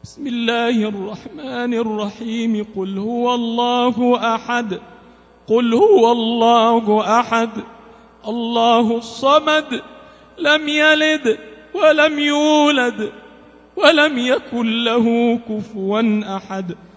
بسم الله الرحمن الرحيم. قل هو الله أحد، قل هو الله أحد الله الصمد، لم يلد ولم يولد ولم يكن له كفوا أحد.